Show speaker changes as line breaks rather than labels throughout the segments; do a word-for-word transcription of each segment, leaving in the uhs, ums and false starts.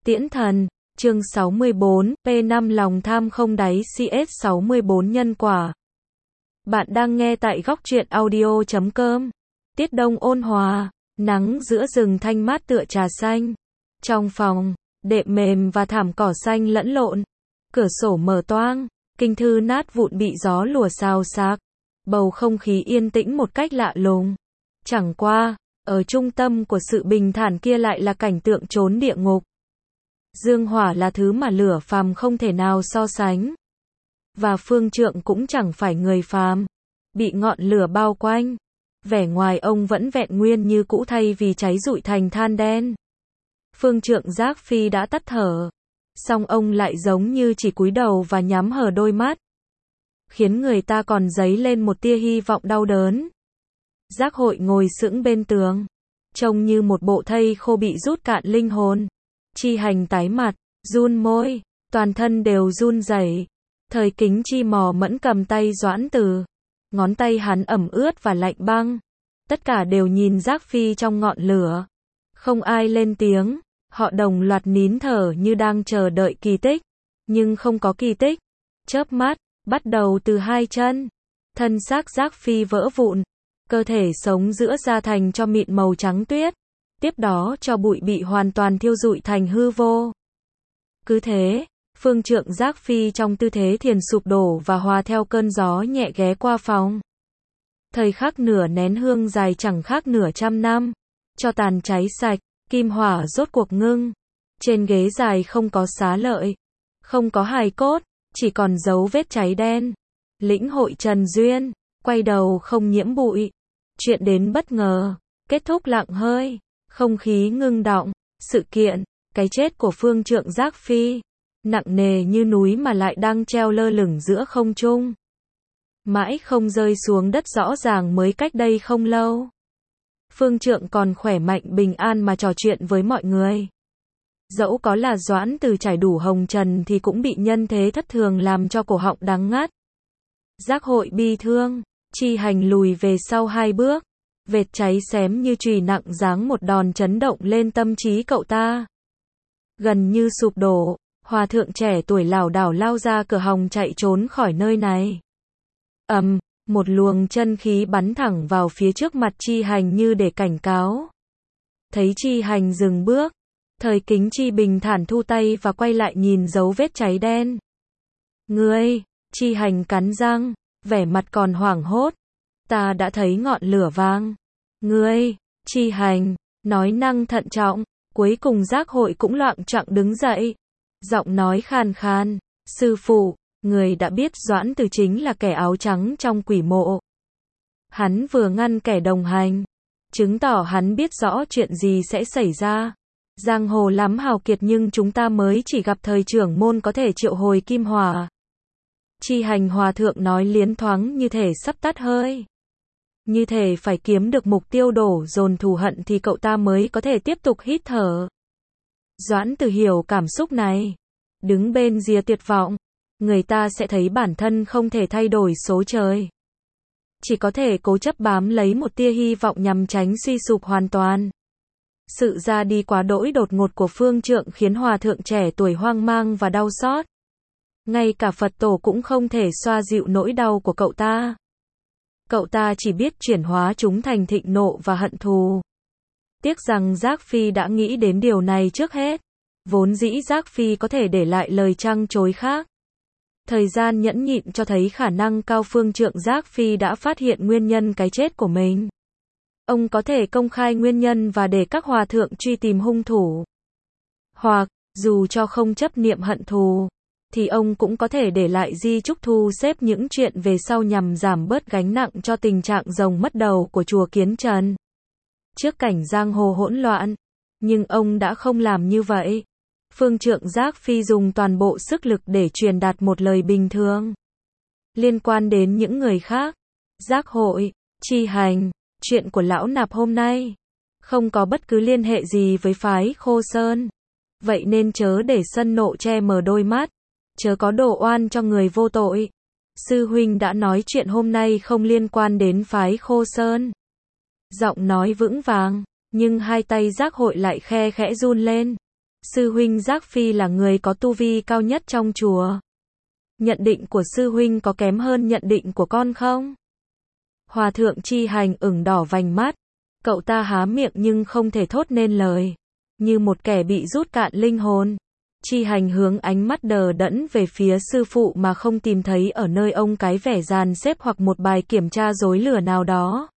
Tiễn thần, chương sáu mươi bốn, P năm lòng tham không đáy C S sáu mươi bốn nhân quả. Bạn đang nghe tại góc truyện audio chấm com. Tiết đông ôn hòa, nắng giữa rừng thanh mát tựa trà xanh. Trong phòng, đệm mềm và thảm cỏ xanh lẫn lộn. Cửa sổ mở toang, kinh thư nát vụn bị gió lùa xào xạc. Bầu không khí yên tĩnh một cách lạ lùng. Chẳng qua, ở trung tâm của sự bình thản kia lại là cảnh tượng chốn địa ngục. Dương hỏa là thứ mà lửa phàm không thể nào so sánh. Và Phương Trượng cũng chẳng phải người phàm. Bị ngọn lửa bao quanh. Vẻ ngoài ông vẫn vẹn nguyên như cũ thay vì cháy rụi thành than đen. Phương Trượng giác phi đã tắt thở. Song ông lại giống như chỉ cúi đầu và nhắm hờ đôi mắt. Khiến người ta còn dấy lên một tia hy vọng đau đớn. Giác Hội ngồi sững bên tường. Trông như một bộ thây khô bị rút cạn linh hồn. Chi Hành tái mặt, run môi, toàn thân đều run rẩy. Thời Kính Chi mò mẫn cầm tay Doãn Từ. Ngón tay hắn ẩm ướt và lạnh băng. Tất cả đều nhìn Giác Phi trong ngọn lửa. Không ai lên tiếng, họ đồng loạt nín thở như đang chờ đợi kỳ tích. Nhưng không có kỳ tích. Chớp mắt, bắt đầu từ hai chân. Thân xác Giác Phi vỡ vụn. Cơ thể sống giữa da thành cho mịn màu trắng tuyết. Tiếp đó cho bụi bị hoàn toàn thiêu rụi thành hư vô. Cứ thế, Phương Trượng giác phi trong tư thế thiền sụp đổ và hòa theo cơn gió nhẹ ghé qua phòng. Thời khắc nửa nén hương dài chẳng khác nửa trăm năm. Cho tàn cháy sạch, kim hỏa rốt cuộc ngưng. Trên ghế dài không có xá lợi. Không có hài cốt, chỉ còn dấu vết cháy đen. Lĩnh hội trần duyên, quay đầu không nhiễm bụi. Chuyện đến bất ngờ, kết thúc lặng hơi. Không khí ngưng đọng, sự kiện, cái chết của Phương Trượng giác phi, nặng nề như núi mà lại đang treo lơ lửng giữa không trung. Mãi không rơi xuống đất rõ ràng mới cách đây không lâu. Phương Trượng còn khỏe mạnh bình an mà trò chuyện với mọi người. Dẫu có là Doãn Từ trải đủ hồng trần thì cũng bị nhân thế thất thường làm cho cổ họng đắng ngắt. Giác Hội bi thương, Chi Hành lùi về sau hai bước. Vệt cháy xém như chùy nặng giáng một đòn chấn động lên tâm trí cậu ta. Gần như sụp đổ, hòa thượng trẻ tuổi lảo đảo lao ra cửa hòng chạy trốn khỏi nơi này. Ầm, một luồng chân khí bắn thẳng vào phía trước mặt Chi Hành như để cảnh cáo. Thấy Chi Hành dừng bước, Thời Kính Chi bình thản thu tay và quay lại nhìn dấu vết cháy đen. Ngươi, Chi Hành cắn răng, vẻ mặt còn hoảng hốt. Ta đã thấy ngọn lửa vàng. Ngươi, Chi Hành, nói năng thận trọng, cuối cùng Giác Hội cũng loạng choạng đứng dậy. Giọng nói khàn khàn, sư phụ, người đã biết Doãn Từ chính là kẻ áo trắng trong quỷ mộ. Hắn vừa ngăn kẻ đồng hành, chứng tỏ hắn biết rõ chuyện gì sẽ xảy ra. Giang hồ lắm hào kiệt nhưng chúng ta mới chỉ gặp thời trưởng môn có thể triệu hồi kim hỏa. Chi Hành hòa thượng nói liến thoáng như thể sắp tắt hơi. Như thể phải kiếm được mục tiêu đổ dồn thù hận thì cậu ta mới có thể tiếp tục hít thở. Doãn Từ hiểu cảm xúc này. Đứng bên rìa tuyệt vọng, người ta sẽ thấy bản thân không thể thay đổi số trời. Chỉ có thể cố chấp bám lấy một tia hy vọng nhằm tránh suy sụp hoàn toàn. Sự ra đi quá đỗi đột ngột của Phương Trượng khiến hòa thượng trẻ tuổi hoang mang và đau xót. Ngay cả Phật tổ cũng không thể xoa dịu nỗi đau của cậu ta. Cậu ta chỉ biết chuyển hóa chúng thành thịnh nộ và hận thù. Tiếc rằng Giác Phi đã nghĩ đến điều này trước hết. Vốn dĩ Giác Phi có thể để lại lời trăng chối khác. Thời gian nhẫn nhịn cho thấy khả năng cao Phương Trượng Giác Phi đã phát hiện nguyên nhân cái chết của mình. Ông có thể công khai nguyên nhân và để các hòa thượng truy tìm hung thủ. Hoặc, dù cho không chấp niệm hận thù, thì ông cũng có thể để lại di chúc thu xếp những chuyện về sau nhằm giảm bớt gánh nặng cho tình trạng rồng mất đầu của chùa Kiến Trần. Trước cảnh giang hồ hỗn loạn, nhưng ông đã không làm như vậy. Phương Trượng giác phi dùng toàn bộ sức lực để truyền đạt một lời bình thường. Liên quan đến những người khác, Giác Hội, Chi Hành, chuyện của lão nạp hôm nay không có bất cứ liên hệ gì với phái Khô Sơn. Vậy nên chớ để sân nộ che mờ đôi mắt. Chớ có đổ oan cho người vô tội. Sư huynh đã nói chuyện hôm nay không liên quan đến phái Khô Sơn. Giọng nói vững vàng, nhưng hai tay Giác Hội lại khe khẽ run lên. Sư huynh Giác Phi là người có tu vi cao nhất trong chùa. Nhận định của sư huynh có kém hơn nhận định của con không? Hòa thượng Chi Hành ửng đỏ vành mắt. Cậu ta há miệng nhưng không thể thốt nên lời. Như một kẻ bị rút cạn linh hồn. Chi Hành hướng ánh mắt đờ đẫn về phía sư phụ mà không tìm thấy ở nơi ông cái vẻ dàn xếp hoặc một bài kiểm tra rối lửa nào đó.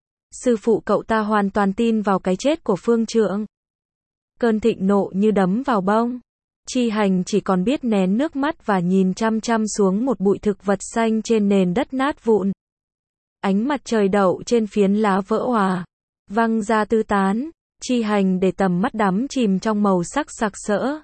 Sư phụ cậu ta hoàn toàn tin vào cái chết của Phương Trượng. Cơn thịnh nộ như đấm vào bông. Chi Hành chỉ còn biết nén nước mắt và nhìn chăm chăm xuống một bụi thực vật xanh trên nền đất nát vụn. Ánh mặt trời đậu trên phiến lá vỡ òa, văng ra tứ tán. Chi Hành để tầm mắt đắm chìm trong màu sắc sặc sỡ.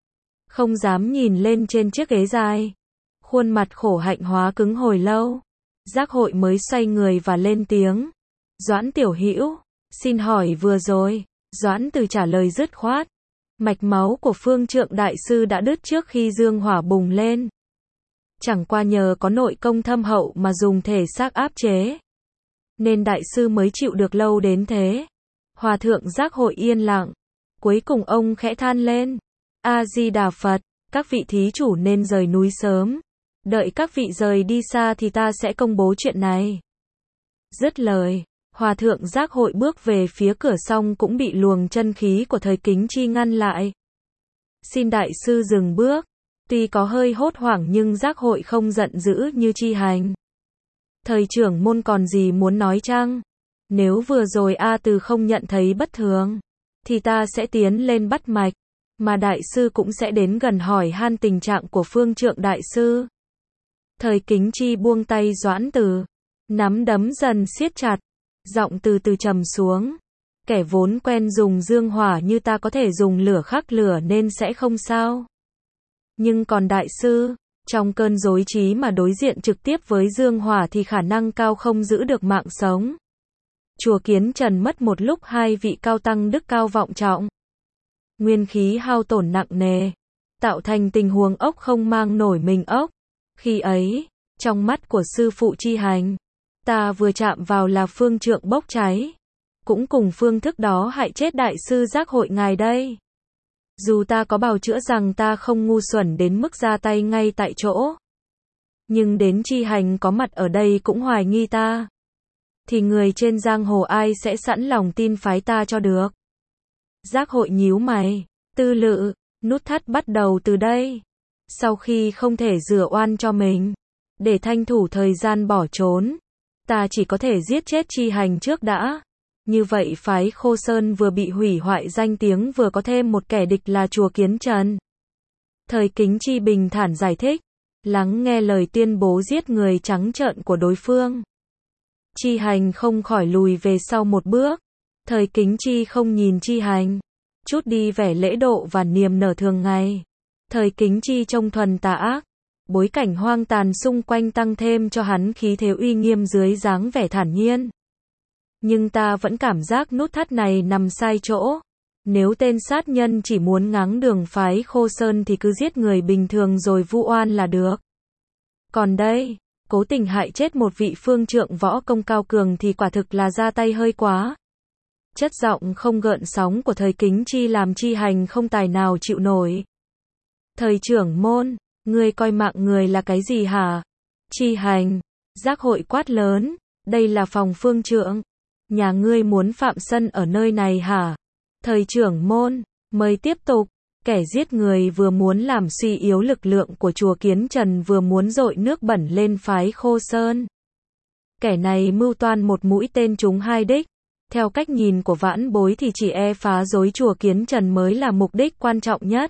Không dám nhìn lên trên chiếc ghế dài. Khuôn mặt khổ hạnh hóa cứng hồi lâu. Giác Hội mới xoay người và lên tiếng. Doãn tiểu hữu, xin hỏi vừa rồi. Doãn Từ trả lời dứt khoát. Mạch máu của Phương Trượng đại sư đã đứt trước khi dương hỏa bùng lên. Chẳng qua nhờ có nội công thâm hậu mà dùng thể xác áp chế, nên đại sư mới chịu được lâu đến thế. Hòa thượng Giác Hội yên lặng. Cuối cùng ông khẽ than lên. A-di-đà Phật, các vị thí chủ nên rời núi sớm. Đợi các vị rời đi xa thì ta sẽ công bố chuyện này. Dứt lời, Hòa thượng Giác Hội bước về phía cửa xong cũng bị luồng chân khí của Thời Kính Chi ngăn lại. Xin đại sư dừng bước. Tuy có hơi hốt hoảng nhưng Giác Hội không giận dữ như Chi Hành. Thời trưởng môn còn gì muốn nói chăng? Nếu vừa rồi A Từ không nhận thấy bất thường, thì ta sẽ tiến lên bắt mạch, mà đại sư cũng sẽ đến gần hỏi han tình trạng của Phương Trượng đại sư. Thời Kính Chi buông tay Doãn Từ, nắm đấm dần siết chặt, giọng từ từ trầm xuống. Kẻ vốn quen dùng dương hỏa như ta có thể dùng lửa khắc lửa nên sẽ không sao. Nhưng còn đại sư, trong cơn rối trí mà đối diện trực tiếp với dương hỏa thì khả năng cao không giữ được mạng sống. Chùa Kiến Trần mất một lúc hai vị cao tăng đức cao vọng trọng. Nguyên khí hao tổn nặng nề, tạo thành tình huống ốc không mang nổi mình ốc. Khi ấy, trong mắt của sư phụ Chi Hành, ta vừa chạm vào là Phương Trượng bốc cháy. Cũng cùng phương thức đó hại chết đại sư Giác Hội ngài đây. Dù ta có bào chữa rằng ta không ngu xuẩn đến mức ra tay ngay tại chỗ, nhưng đến Chi Hành có mặt ở đây cũng hoài nghi ta, thì người trên giang hồ ai sẽ sẵn lòng tin phái ta cho được. Giác Hội nhíu mày. Tư lự, nút thắt bắt đầu từ đây. Sau khi không thể rửa oan cho mình, để tranh thủ thời gian bỏ trốn, ta chỉ có thể giết chết Chi Hành trước đã. Như vậy phái Khô Sơn vừa bị hủy hoại danh tiếng vừa có thêm một kẻ địch là chùa Kiến Trần. Thời Kính Chi bình thản giải thích, lắng nghe lời tuyên bố giết người trắng trợn của đối phương. Chi Hành không khỏi lùi về sau một bước. Thời Kính Chi không nhìn Chi Hành, chút đi vẻ lễ độ và niềm nở thường ngày. Thời Kính Chi trông thuần tà ác, bối cảnh hoang tàn xung quanh tăng thêm cho hắn khí thế uy nghiêm dưới dáng vẻ thản nhiên. Nhưng ta vẫn cảm giác nút thắt này nằm sai chỗ. Nếu tên sát nhân chỉ muốn ngáng đường phái Khô Sơn thì cứ giết người bình thường rồi vu oan là được. Còn đây, cố tình hại chết một vị phương trượng võ công cao cường thì quả thực là ra tay hơi quá. Chất giọng không gợn sóng của Thời Kính Chi làm Chi Hành không tài nào chịu nổi. Thời trưởng môn, ngươi coi mạng người là cái gì hả? Chi Hành, Giác Hội quát lớn, đây là phòng phương trượng. Nhà ngươi muốn phạm sân ở nơi này hả? Thời trưởng môn, mời tiếp tục. Kẻ giết người vừa muốn làm suy yếu lực lượng của chùa Kiến Trần vừa muốn dội nước bẩn lên phái Khô Sơn. Kẻ này mưu toan một mũi tên trúng hai đích. Theo cách nhìn của vãn bối thì chỉ e phá rối chùa Kiến Trần mới là mục đích quan trọng nhất.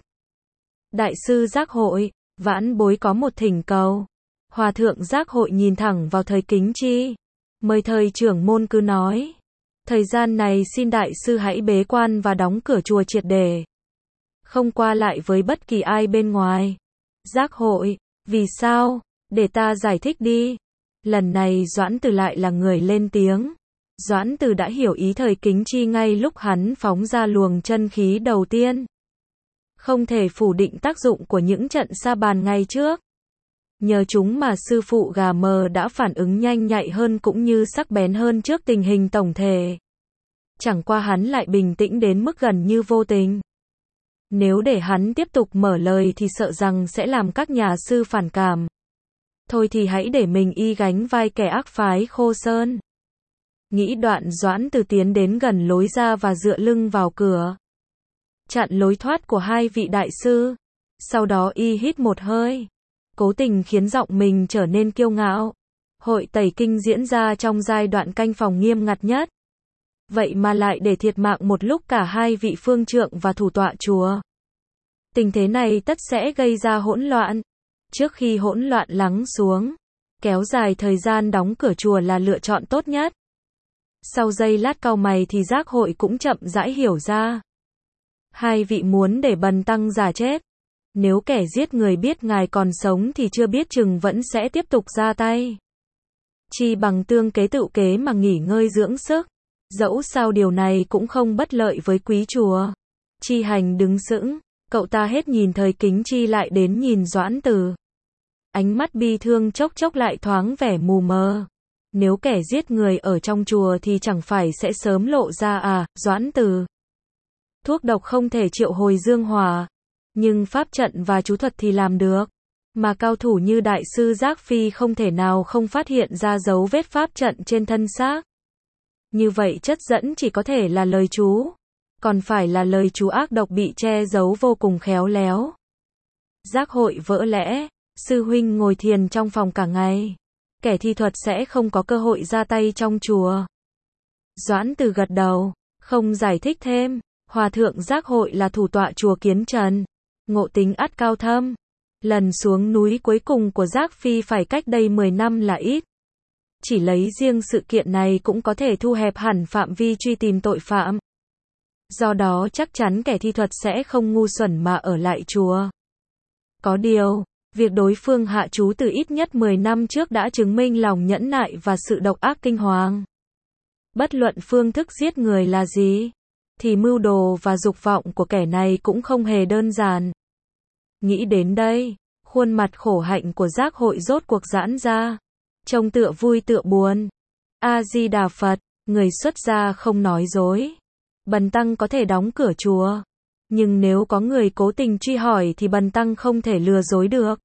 Đại sư Giác Hội, vãn bối có một thỉnh cầu. Hòa thượng Giác Hội nhìn thẳng vào Thời Kính Chi. Mời thời trưởng môn cứ nói. Thời gian này xin đại sư hãy bế quan và đóng cửa chùa triệt để. Không qua lại với bất kỳ ai bên ngoài. Giác Hội, vì sao? Để ta giải thích đi. Lần này Doãn Từ lại là người lên tiếng. Doãn Từ đã hiểu ý Thời Kính Chi ngay lúc hắn phóng ra luồng chân khí đầu tiên. Không thể phủ định tác dụng của những trận sa bàn ngày trước. Nhờ chúng mà sư phụ gà mờ đã phản ứng nhanh nhạy hơn cũng như sắc bén hơn trước tình hình tổng thể. Chẳng qua hắn lại bình tĩnh đến mức gần như vô tình. Nếu để hắn tiếp tục mở lời thì sợ rằng sẽ làm các nhà sư phản cảm. Thôi thì hãy để mình y gánh vai kẻ ác phái Khô Sơn. Nghĩ đoạn Doãn Từ tiến đến gần lối ra và dựa lưng vào cửa, chặn lối thoát của hai vị đại sư. Sau đó y hít một hơi, cố tình khiến giọng mình trở nên kiêu ngạo. Hội tẩy kinh diễn ra trong giai đoạn canh phòng nghiêm ngặt nhất. Vậy mà lại để thiệt mạng một lúc cả hai vị phương trượng và thủ tọa chùa. Tình thế này tất sẽ gây ra hỗn loạn. Trước khi hỗn loạn lắng xuống, kéo dài thời gian đóng cửa chùa là lựa chọn tốt nhất. Sau giây lát cau mày thì Giác Hội cũng chậm rãi hiểu ra. Hai vị muốn để Bần tăng già chết. Nếu kẻ giết người biết ngài còn sống thì chưa biết chừng vẫn sẽ tiếp tục ra tay. Chi bằng tương kế tự kế mà nghỉ ngơi dưỡng sức. Dẫu sao điều này cũng không bất lợi với quý chùa. Chi Hành đứng sững, cậu ta hết nhìn Thời Kính Chi lại đến nhìn Doãn Từ. Ánh mắt bi thương chốc chốc lại thoáng vẻ mù mờ. Nếu kẻ giết người ở trong chùa thì chẳng phải sẽ sớm lộ ra à, Doãn Từ. Thuốc độc không thể triệu hồi dương hỏa, nhưng pháp trận và chú thuật thì làm được. Mà cao thủ như đại sư Giác Phi không thể nào không phát hiện ra dấu vết pháp trận trên thân xác. Như vậy chất dẫn chỉ có thể là lời chú, còn phải là lời chú ác độc bị che giấu vô cùng khéo léo. Giác Hội vỡ lẽ, sư huynh ngồi thiền trong phòng cả ngày. Kẻ thi thuật sẽ không có cơ hội ra tay trong chùa. Doãn Từ gật đầu, không giải thích thêm. Hòa thượng Giác Hội là thủ tọa chùa Kiến Trần. Ngộ tính ắt cao thâm. Lần xuống núi cuối cùng của Giác Phi phải cách đây mười năm là ít. Chỉ lấy riêng sự kiện này cũng có thể thu hẹp hẳn phạm vi truy tìm tội phạm. Do đó chắc chắn kẻ thi thuật sẽ không ngu xuẩn mà ở lại chùa. Có điều, việc đối phương hạ chú từ ít nhất mười năm trước đã chứng minh lòng nhẫn nại và sự độc ác kinh hoàng. Bất luận phương thức giết người là gì, thì mưu đồ và dục vọng của kẻ này cũng không hề đơn giản. Nghĩ đến đây, khuôn mặt khổ hạnh của Giác Hội rốt cuộc giãn ra. Trông tựa vui tựa buồn. A-di-đà Phật, người xuất gia không nói dối. Bần tăng có thể đóng cửa chùa. Nhưng nếu có người cố tình truy hỏi thì bần tăng không thể lừa dối được.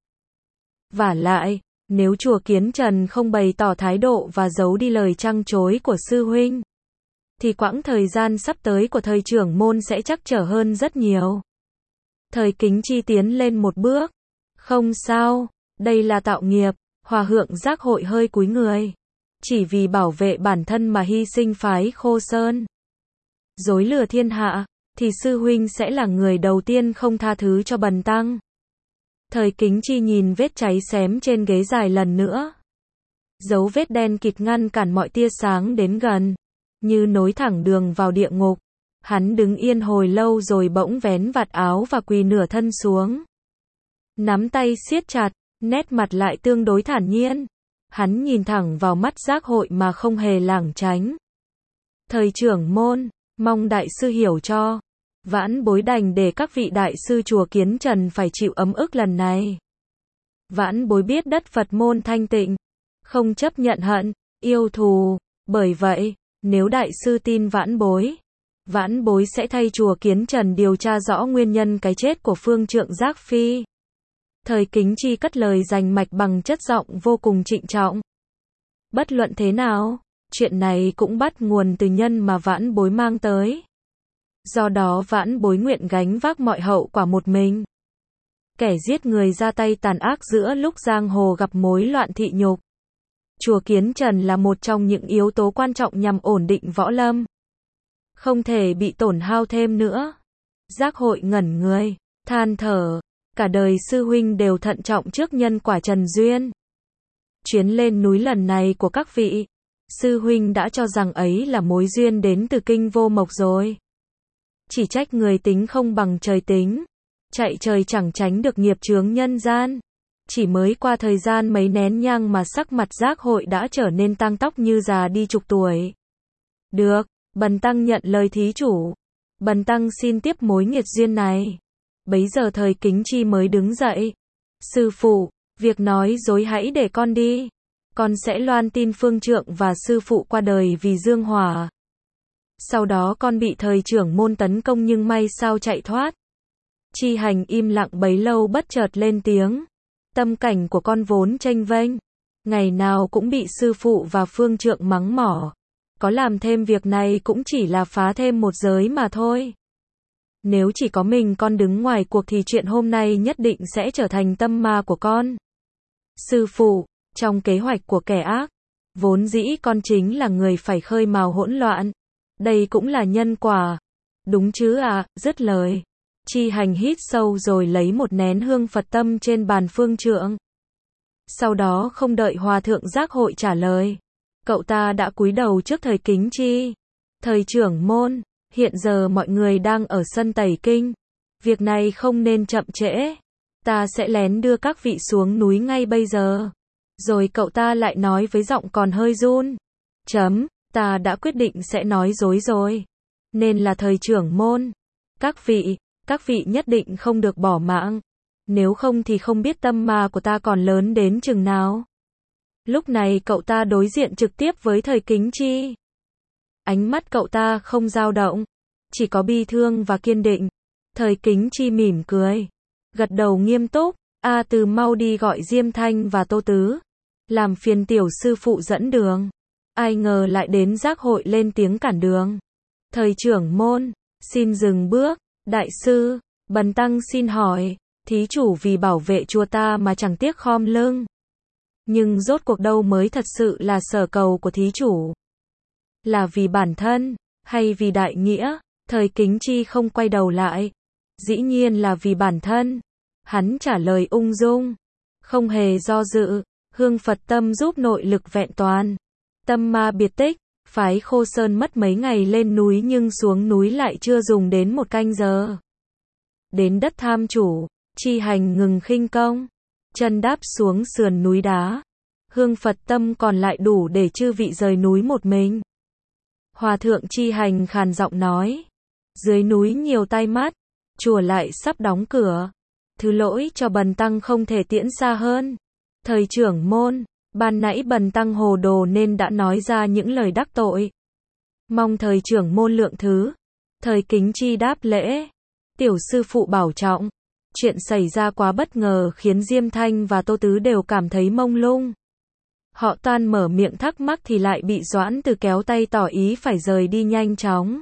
Vả lại, nếu chùa Kiến Trần không bày tỏ thái độ và giấu đi lời trăng trối của sư huynh, thì quãng thời gian sắp tới của thời trưởng môn sẽ trắc trở hơn rất nhiều. Thời Kính Chi tiến lên một bước. Không sao, đây là tạo nghiệp. Hòa thượng Giác Hội hơi cúi người. Chỉ vì bảo vệ bản thân mà hy sinh phái Khô Sơn. Dối lừa thiên hạ, thì sư huynh sẽ là người đầu tiên không tha thứ cho bần tăng. Thời Kính Chi nhìn vết cháy xém trên ghế dài lần nữa. Dấu vết đen kịt ngăn cản mọi tia sáng đến gần, như nối thẳng đường vào địa ngục. Hắn đứng yên hồi lâu rồi bỗng vén vạt áo và quỳ nửa thân xuống. Nắm tay siết chặt, nét mặt lại tương đối thản nhiên. Hắn nhìn thẳng vào mắt Giác Hội mà không hề lảng tránh. Thời trưởng môn, mong đại sư hiểu cho. Vãn bối đành để các vị đại sư chùa Kiến Trần phải chịu ấm ức lần này. Vãn bối biết đất Phật môn thanh tịnh, không chấp nhận hận, yêu thù. Bởi vậy, nếu đại sư tin vãn bối, vãn bối sẽ thay chùa Kiến Trần điều tra rõ nguyên nhân cái chết của phương trượng Giác Phi. Thời Kính Chi cất lời rành mạch bằng chất giọng vô cùng trịnh trọng. Bất luận thế nào, chuyện này cũng bắt nguồn từ nhân mà vãn bối mang tới. Do đó vãn bối nguyện gánh vác mọi hậu quả một mình. Kẻ giết người ra tay tàn ác giữa lúc giang hồ gặp mối loạn thị nhục. Chùa Kiến Trần là một trong những yếu tố quan trọng nhằm ổn định võ lâm. Không thể bị tổn hao thêm nữa. Giác Hội ngẩn người, than thở. Cả đời sư huynh đều thận trọng trước nhân quả trần duyên. Chuyến lên núi lần này của các vị, sư huynh đã cho rằng ấy là mối duyên đến từ kinh vô mộc rồi. Chỉ trách người tính không bằng trời tính. Chạy trời chẳng tránh được nghiệp chướng nhân gian. Chỉ mới qua thời gian mấy nén nhang mà sắc mặt Giác Hội đã trở nên tang tóc như già đi chục tuổi. Được, bần tăng nhận lời thí chủ. Bần tăng xin tiếp mối nghiệt duyên này. Bấy giờ Thời Kính Chi mới đứng dậy. Sư phụ, việc nói dối hãy để con đi. Con sẽ loan tin phương trượng và sư phụ qua đời vì dương hỏa. Sau đó con bị thời trưởng môn tấn công nhưng may sao chạy thoát. Chi Hành im lặng bấy lâu bất chợt lên tiếng. Tâm cảnh của con vốn chênh vênh, ngày nào cũng bị sư phụ và phương trượng mắng mỏ. Có làm thêm việc này cũng chỉ là phá thêm một giới mà thôi. Nếu chỉ có mình con đứng ngoài cuộc thì chuyện hôm nay nhất định sẽ trở thành tâm ma của con. Sư phụ, trong kế hoạch của kẻ ác, vốn dĩ con chính là người phải khơi mào hỗn loạn. Đây cũng là nhân quả. Đúng chứ à, dứt lời. Chi Hành hít sâu rồi lấy một nén hương Phật tâm trên bàn phương trượng. Sau đó không đợi Hòa thượng giác hội trả lời, cậu ta đã cúi đầu trước Thời Kính Chi. Thời trưởng môn, hiện giờ mọi người đang ở sân tẩy kinh. Việc này không nên chậm trễ. Ta sẽ lén đưa các vị xuống núi ngay bây giờ. Rồi cậu ta lại nói với giọng còn hơi run. Chấm, ta đã quyết định sẽ nói dối rồi. Nên là thời trưởng môn. Các vị, các vị nhất định không được bỏ mạng. Nếu không thì không biết tâm ma của ta còn lớn đến chừng nào. Lúc này cậu ta đối diện trực tiếp với Thời Kính Chi. Ánh mắt cậu ta không dao động, chỉ có bi thương và kiên định. Thời Kính Chi mỉm cười, gật đầu nghiêm túc. A Từ mau đi gọi Diêm Thanh và Tô Tứ, làm phiền tiểu sư phụ dẫn đường. Ai ngờ lại đến giác hội lên tiếng cản đường. Thời trưởng môn, xin dừng bước. Đại sư, Bần tăng xin hỏi, thí chủ vì bảo vệ chùa ta mà chẳng tiếc khom lưng. Nhưng rốt cuộc đâu mới thật sự là sở cầu của thí chủ? Là vì bản thân, hay vì đại nghĩa? Thời Kính Chi không quay đầu lại. Dĩ nhiên là vì bản thân. Hắn trả lời ung dung, không hề do dự. Hương Phật tâm giúp nội lực vẹn toàn. Tâm ma biệt tích, phái Khô Sơn mất mấy ngày lên núi nhưng xuống núi lại chưa dùng đến một canh giờ. Đến đất tham chủ, Chi Hành ngừng khinh công, chân đáp xuống sườn núi đá. Hương Phật tâm còn lại đủ để chư vị rời núi một mình. Hòa thượng Chi Hành khàn giọng nói, dưới núi nhiều tai mắt, chùa lại sắp đóng cửa. Thứ lỗi cho bần tăng không thể tiễn xa hơn. Thời trưởng môn, ban nãy bần tăng hồ đồ nên đã nói ra những lời đắc tội. Mong thời trưởng môn lượng thứ. Thời Kính Chi đáp lễ. Tiểu sư phụ bảo trọng. Chuyện xảy ra quá bất ngờ khiến Diêm Thanh và Tô Tứ đều cảm thấy mông lung. Họ toan mở miệng thắc mắc thì lại bị Doãn Từ kéo tay tỏ ý phải rời đi nhanh chóng.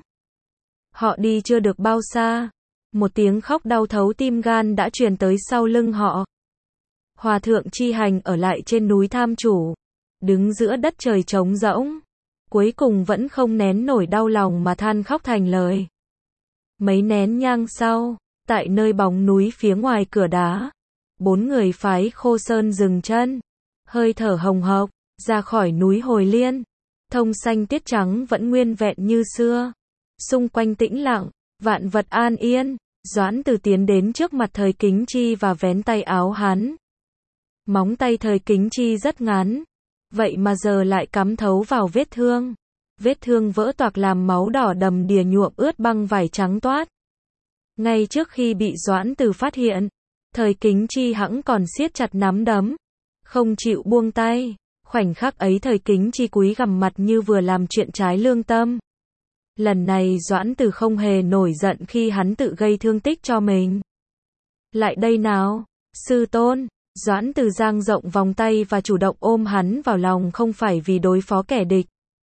Họ đi chưa được bao xa, một tiếng khóc đau thấu tim gan đã truyền tới sau lưng họ. Hòa thượng Chi Hành ở lại trên núi tham chủ, đứng giữa đất trời trống rỗng, cuối cùng vẫn không nén nổi đau lòng mà than khóc thành lời. Mấy nén nhang sau, tại nơi bóng núi phía ngoài cửa đá, bốn người phái Khô Sơn dừng chân, hơi thở hồng hộc, ra khỏi núi Hồi Liên. Thông xanh tiết trắng vẫn nguyên vẹn như xưa. Xung quanh tĩnh lặng, vạn vật an yên. Doãn Từ tiến đến trước mặt Thời Kính Chi và vén tay áo hắn. Móng tay Thời Kính Chi rất ngắn, vậy mà giờ lại cắm thấu vào vết thương. Vết thương vỡ toạc làm máu đỏ đầm đìa nhuộm ướt băng vải trắng toát. Ngay trước khi bị Doãn Từ phát hiện, Thời Kính Chi hẵng còn siết chặt nắm đấm, không chịu buông tay. Khoảnh khắc ấy Thời Kính Chi cúi gằm mặt như vừa làm chuyện trái lương tâm. Lần này Doãn Từ không hề nổi giận khi hắn tự gây thương tích cho mình. Lại đây nào, sư tôn. Doãn Từ dang rộng vòng tay và chủ động ôm hắn vào lòng, không phải vì đối phó kẻ địch,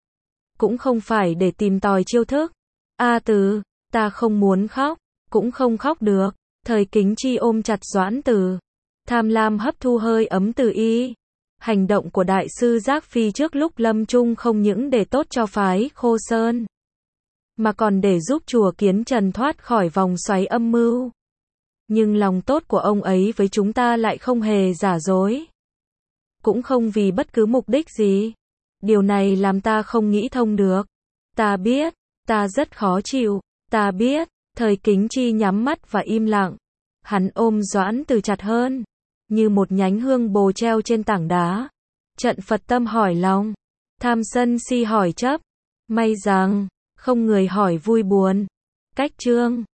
cũng không phải để tìm tòi chiêu thức. A Từ, ta không muốn khóc, cũng không khóc được. Thời Kính Chi ôm chặt Doãn Từ, tham lam hấp thu hơi ấm từ y. Hành động của đại sư Giác Phi trước lúc lâm chung không những để tốt cho phái Khô Sơn, mà còn để giúp chùa Kiến Trần thoát khỏi vòng xoáy âm mưu. Nhưng lòng tốt của ông ấy với chúng ta lại không hề giả dối, cũng không vì bất cứ mục đích gì. Điều này làm ta không nghĩ thông được. Ta biết, ta rất khó chịu, ta biết. Thời Kính Chi nhắm mắt và im lặng. Hắn ôm Doãn Từ chặt hơn, như một nhánh hương bồ treo trên tảng đá. Trận Phật tâm hỏi lòng, tham sân si hỏi chấp. May rằng, không người hỏi vui buồn. Cách chương